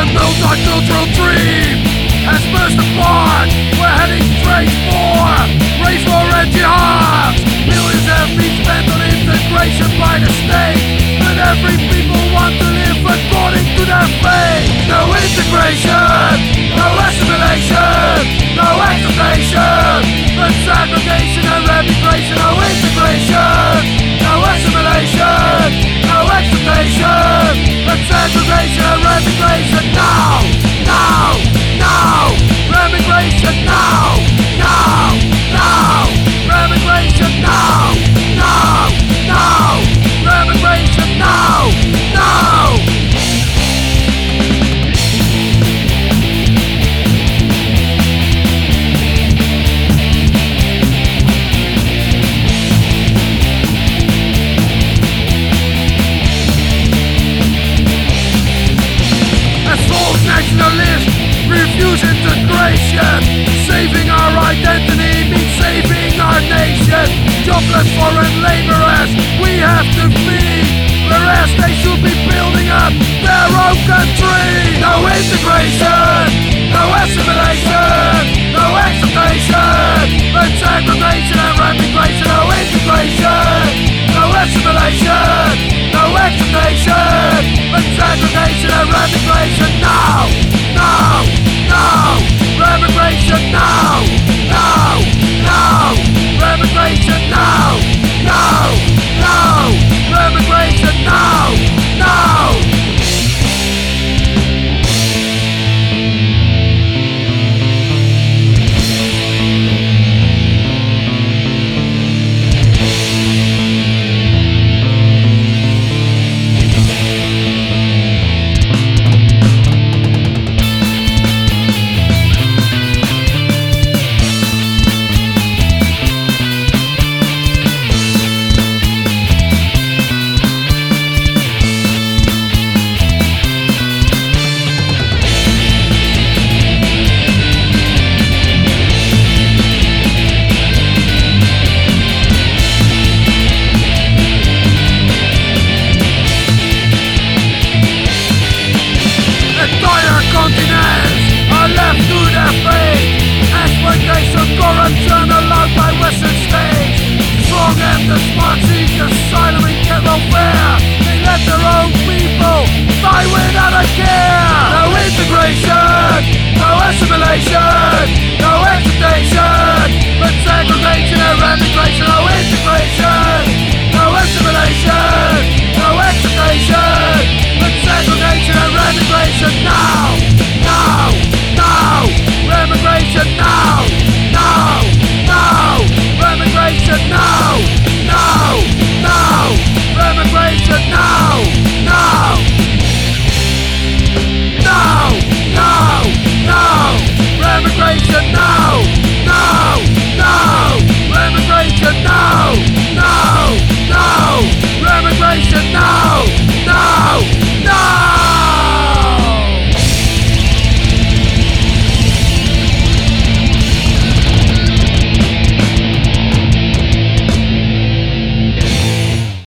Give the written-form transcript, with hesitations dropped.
Multicultural dream has burst apart. We're heading straight for race war and jihad. Millions have been spent on integration by the state, but every people want to live according to their faith. No integration, no assimilation, no acceptation, but segregation and remigration. No integration, no assimilation, no acceptation, but segregation and remigration. Now, now, now, remigration now, now, now, remigration now, now, now, remigration now, now. Nationalists refuse integration. Saving our identity means saving our nation. Jobless foreign laborers we have to feed, whereas they should be building up their own country. No integration, no assimilation, no acceptation, but segregation and remigration. No integration, no assimilation, no acceptation, but segregation and remigration. Now, now, now, remigration now, now, now, remigration now, now, now, remigration now, now. Corruption allowed by Western states. Strong and the smart seek asylum and get welfare. They let their own people die without a care.